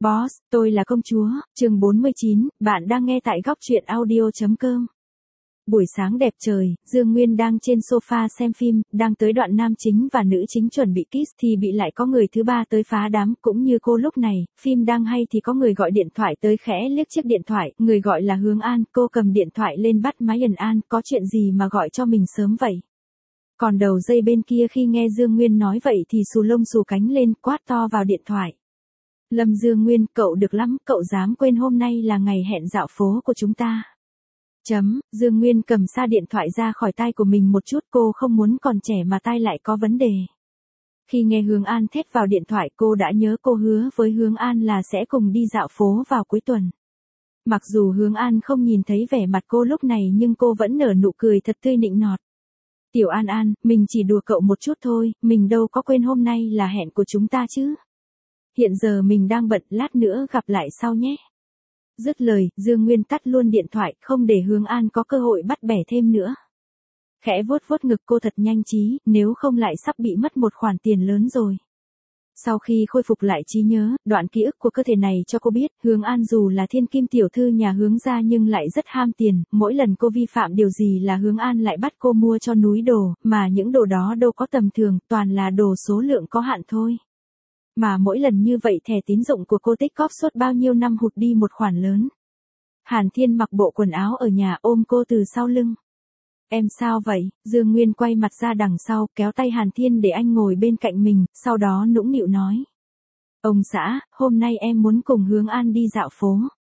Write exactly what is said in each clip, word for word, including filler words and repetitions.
Boss, tôi là công chúa, chương bốn mươi chín, bạn đang nghe tại góc truyện audio.com. Buổi sáng đẹp trời, Dương Nguyên đang trên sofa xem phim, đang tới đoạn nam chính và nữ chính chuẩn bị kiss thì bị lại có người thứ ba tới phá đám, cũng như cô lúc này, phim đang hay thì có người gọi điện thoại tới khẽ liếc chiếc điện thoại, người gọi là Hướng An, cô cầm điện thoại lên bắt máy. Ẩn An, có chuyện gì mà gọi cho mình sớm vậy? Còn đầu dây bên kia khi nghe Dương Nguyên nói vậy thì xù lông xù cánh lên, quát to vào điện thoại. Lâm Dương Nguyên, cậu được lắm, cậu dám quên hôm nay là ngày hẹn dạo phố của chúng ta. Chấm, Dương Nguyên cầm xa điện thoại ra khỏi tai của mình một chút, cô không muốn còn trẻ mà tai lại có vấn đề. Khi nghe Hướng An thét vào điện thoại cô đã nhớ cô hứa với Hướng An là sẽ cùng đi dạo phố vào cuối tuần. Mặc dù Hướng An không nhìn thấy vẻ mặt cô lúc này nhưng cô vẫn nở nụ cười thật tươi nịnh nọt. Tiểu An An, mình chỉ đùa cậu một chút thôi, mình đâu có quên hôm nay là hẹn của chúng ta chứ. Hiện giờ mình đang bận, lát nữa gặp lại sau nhé. Dứt lời, Dương Nguyên tắt luôn điện thoại, không để Hướng An có cơ hội bắt bẻ thêm nữa. Khẽ vuốt vuốt ngực cô thật nhanh trí, nếu không lại sắp bị mất một khoản tiền lớn rồi. Sau khi khôi phục lại trí nhớ, đoạn ký ức của cơ thể này cho cô biết, Hướng An dù là thiên kim tiểu thư nhà Hướng gia nhưng lại rất ham tiền, mỗi lần cô vi phạm điều gì là Hướng An lại bắt cô mua cho núi đồ, mà những đồ đó đâu có tầm thường, toàn là đồ số lượng có hạn thôi. Mà mỗi lần như vậy thẻ tín dụng của cô tích cóp suốt bao nhiêu năm hụt đi một khoản lớn. Hàn Thiên mặc bộ quần áo ở nhà ôm cô từ sau lưng. Em sao vậy? Dương Nguyên quay mặt ra đằng sau, kéo tay Hàn Thiên để anh ngồi bên cạnh mình, sau đó nũng nịu nói. Ông xã, hôm nay em muốn cùng Hướng An đi dạo phố.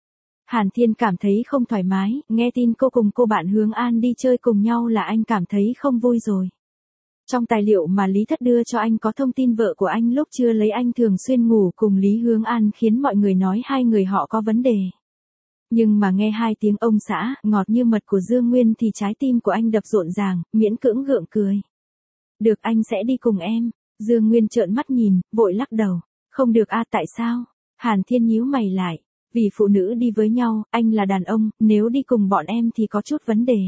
Hàn Thiên cảm thấy không thoải mái, nghe tin cô cùng cô bạn Hướng An đi chơi cùng nhau là anh cảm thấy không vui rồi. Trong tài liệu mà Lý Thất đưa cho anh có thông tin vợ của anh lúc chưa lấy anh thường xuyên ngủ cùng Lý Hướng An khiến mọi người nói hai người họ có vấn đề. Nhưng mà nghe hai tiếng ông xã, ngọt như mật của Dương Nguyên thì trái tim của anh đập rộn ràng, miễn cưỡng gượng cười. Được, anh sẽ đi cùng em. Dương Nguyên trợn mắt nhìn, vội lắc đầu. Không được a, tại sao? Hàn Thiên nhíu mày lại. Vì phụ nữ đi với nhau, anh là đàn ông, nếu đi cùng bọn em thì có chút vấn đề.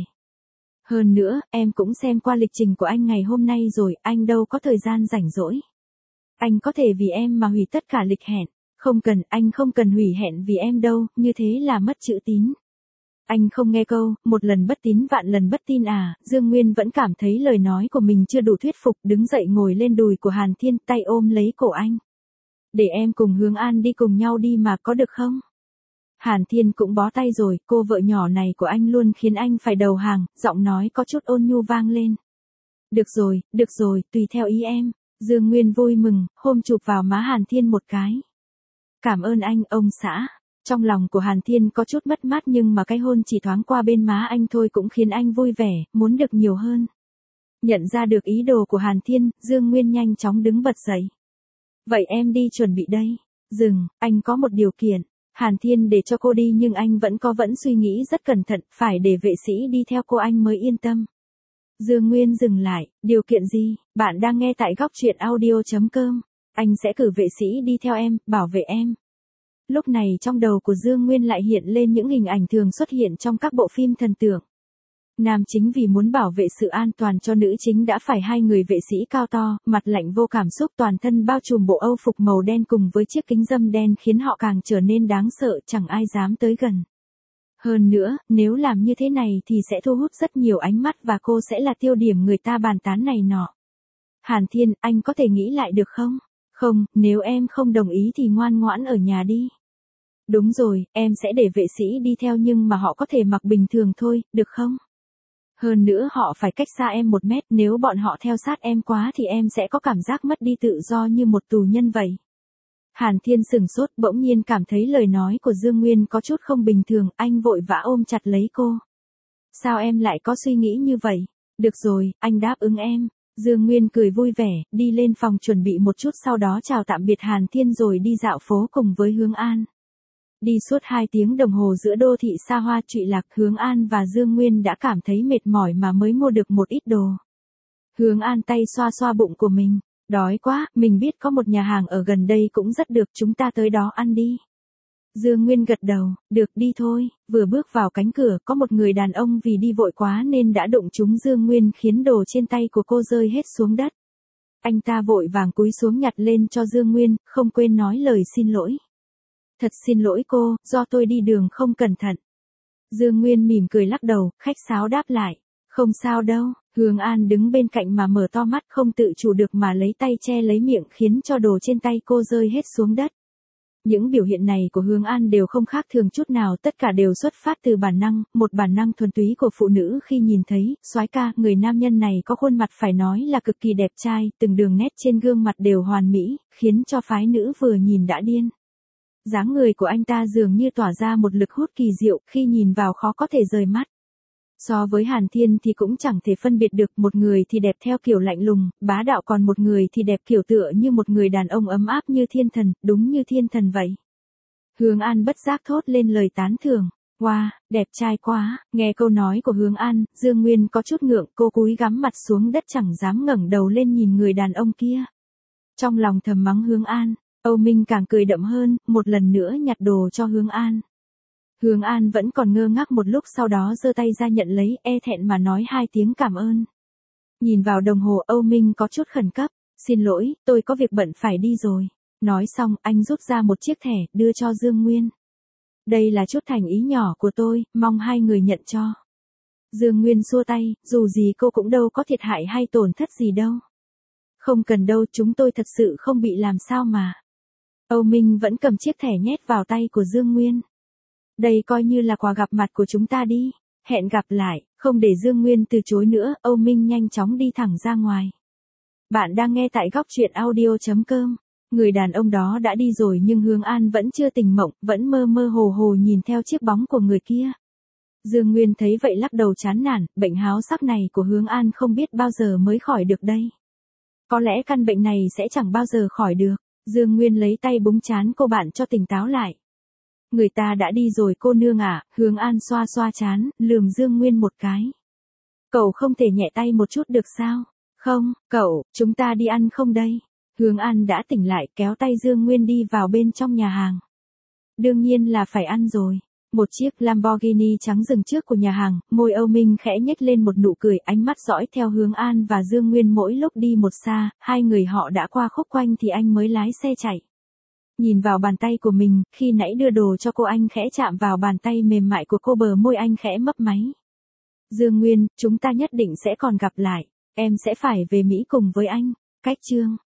Hơn nữa, em cũng xem qua lịch trình của anh ngày hôm nay rồi, anh đâu có thời gian rảnh rỗi. Anh có thể vì em mà hủy tất cả lịch hẹn. Không cần, anh không cần hủy hẹn vì em đâu, như thế là mất chữ tín. Anh không nghe câu, một lần bất tín vạn lần bất tin à, Dương Nguyên vẫn cảm thấy lời nói của mình chưa đủ thuyết phục, đứng dậy ngồi lên đùi của Hàn Thiên, tay ôm lấy cổ anh. Để em cùng Hướng An đi cùng nhau đi mà có được không? Hàn Thiên cũng bó tay rồi, cô vợ nhỏ này của anh luôn khiến anh phải đầu hàng, giọng nói có chút ôn nhu vang lên. Được rồi, được rồi, tùy theo ý em. Dương Nguyên vui mừng, hôn chụp vào má Hàn Thiên một cái. Cảm ơn anh, ông xã. Trong lòng của Hàn Thiên có chút mất mát nhưng mà cái hôn chỉ thoáng qua bên má anh thôi cũng khiến anh vui vẻ, muốn được nhiều hơn. Nhận ra được ý đồ của Hàn Thiên, Dương Nguyên nhanh chóng đứng bật dậy. Vậy em đi chuẩn bị đây. Dừng, anh có một điều kiện. Hàn Thiên để cho cô đi nhưng anh vẫn có vẫn suy nghĩ rất cẩn thận, phải để vệ sĩ đi theo cô anh mới yên tâm. Dương Nguyên dừng lại, điều kiện gì? Bạn đang nghe tại góc truyện audio.com. Anh sẽ cử vệ sĩ đi theo em, bảo vệ em. Lúc này trong đầu của Dương Nguyên lại hiện lên những hình ảnh thường xuất hiện trong các bộ phim thần tượng. Nam chính vì muốn bảo vệ sự an toàn cho nữ chính đã phải hai người vệ sĩ cao to, mặt lạnh vô cảm xúc, toàn thân bao trùm bộ âu phục màu đen cùng với chiếc kính râm đen khiến họ càng trở nên đáng sợ, chẳng ai dám tới gần. Hơn nữa, nếu làm như thế này thì sẽ thu hút rất nhiều ánh mắt và cô sẽ là tiêu điểm người ta bàn tán này nọ. Hàn Thiên, anh có thể nghĩ lại được không? Không, nếu em không đồng ý thì ngoan ngoãn ở nhà đi. Đúng rồi, em sẽ để vệ sĩ đi theo nhưng mà họ có thể mặc bình thường thôi, được không? Hơn nữa họ phải cách xa em một mét, nếu bọn họ theo sát em quá thì em sẽ có cảm giác mất đi tự do như một tù nhân vậy. Hàn Thiên sửng sốt, bỗng nhiên cảm thấy lời nói của Dương Nguyên có chút không bình thường, anh vội vã ôm chặt lấy cô. Sao em lại có suy nghĩ như vậy? Được rồi, anh đáp ứng em. Dương Nguyên cười vui vẻ, đi lên phòng chuẩn bị một chút sau đó chào tạm biệt Hàn Thiên rồi đi dạo phố cùng với Hướng An. Đi suốt hai tiếng đồng hồ giữa đô thị xa hoa trụy lạc, Hướng An và Dương Nguyên đã cảm thấy mệt mỏi mà mới mua được một ít đồ. Hướng An tay xoa xoa bụng của mình. Đói quá, mình biết có một nhà hàng ở gần đây cũng rất được, chúng ta tới đó ăn đi. Dương Nguyên gật đầu, được đi thôi, vừa bước vào cánh cửa có một người đàn ông vì đi vội quá nên đã đụng trúng Dương Nguyên khiến đồ trên tay của cô rơi hết xuống đất. Anh ta vội vàng cúi xuống nhặt lên cho Dương Nguyên, không quên nói lời xin lỗi. Thật xin lỗi cô, do tôi đi đường không cẩn thận. Dương Nguyên mỉm cười lắc đầu, khách sáo đáp lại. Không sao đâu, Hướng An đứng bên cạnh mà mở to mắt không tự chủ được mà lấy tay che lấy miệng khiến cho đồ trên tay cô rơi hết xuống đất. Những biểu hiện này của Hướng An đều không khác thường chút nào, tất cả đều xuất phát từ bản năng, một bản năng thuần túy của phụ nữ khi nhìn thấy, soái ca, người nam nhân này có khuôn mặt phải nói là cực kỳ đẹp trai, từng đường nét trên gương mặt đều hoàn mỹ, khiến cho phái nữ vừa nhìn đã điên. Dáng người của anh ta dường như tỏa ra một lực hút kỳ diệu, khi nhìn vào khó có thể rời mắt. So với Hàn Thiên thì cũng chẳng thể phân biệt được, một người thì đẹp theo kiểu lạnh lùng, bá đạo, còn một người thì đẹp kiểu tựa như một người đàn ông ấm áp như thiên thần, đúng như thiên thần vậy. Hướng An bất giác thốt lên lời tán thưởng. Wow, đẹp trai quá. Nghe câu nói của Hướng An, Dương Nguyên có chút ngượng, cô cúi gắm mặt xuống đất chẳng dám ngẩng đầu lên nhìn người đàn ông kia. Trong lòng thầm mắng Hướng An, Âu Minh càng cười đậm hơn, một lần nữa nhặt đồ cho Hướng An. Hướng An vẫn còn ngơ ngác một lúc, sau đó giơ tay ra nhận lấy, e thẹn mà nói hai tiếng cảm ơn. Nhìn vào đồng hồ, Âu Minh có chút khẩn cấp. Xin lỗi, tôi có việc bận phải đi rồi. Nói xong, anh rút ra một chiếc thẻ, đưa cho Dương Nguyên. Đây là chút thành ý nhỏ của tôi, mong hai người nhận cho. Dương Nguyên xua tay, dù gì cô cũng đâu có thiệt hại hay tổn thất gì đâu. Không cần đâu, chúng tôi thật sự không bị làm sao mà. Âu Minh vẫn cầm chiếc thẻ nhét vào tay của Dương Nguyên. Đây coi như là quà gặp mặt của chúng ta đi. Hẹn gặp lại, không để Dương Nguyên từ chối nữa, Âu Minh nhanh chóng đi thẳng ra ngoài. Bạn đang nghe tại góc truyện audio chấm com. Người đàn ông đó đã đi rồi nhưng Hướng An vẫn chưa tỉnh mộng, vẫn mơ mơ hồ hồ nhìn theo chiếc bóng của người kia. Dương Nguyên thấy vậy lắc đầu chán nản, bệnh háo sắc này của Hướng An không biết bao giờ mới khỏi được đây. Có lẽ căn bệnh này sẽ chẳng bao giờ khỏi được. Dương Nguyên lấy tay búng trán cô bạn cho tỉnh táo lại. Người ta đã đi rồi cô nương à, Hướng An xoa xoa trán, lườm Dương Nguyên một cái. Cậu không thể nhẹ tay một chút được sao? Không, cậu, chúng ta đi ăn không đây? Hướng An đã tỉnh lại, kéo tay Dương Nguyên đi vào bên trong nhà hàng. Đương nhiên là phải ăn rồi. Một chiếc Lamborghini trắng dừng trước của nhà hàng, môi Âu Minh khẽ nhếch lên một nụ cười, ánh mắt dõi theo Hướng An và Dương Nguyên mỗi lúc đi một xa, hai người họ đã qua khúc quanh thì anh mới lái xe chạy. Nhìn vào bàn tay của mình, khi nãy đưa đồ cho cô anh khẽ chạm vào bàn tay mềm mại của cô, bờ môi anh khẽ mấp máy. Dương Nguyên, chúng ta nhất định sẽ còn gặp lại, em sẽ phải về Mỹ cùng với anh. Cách chương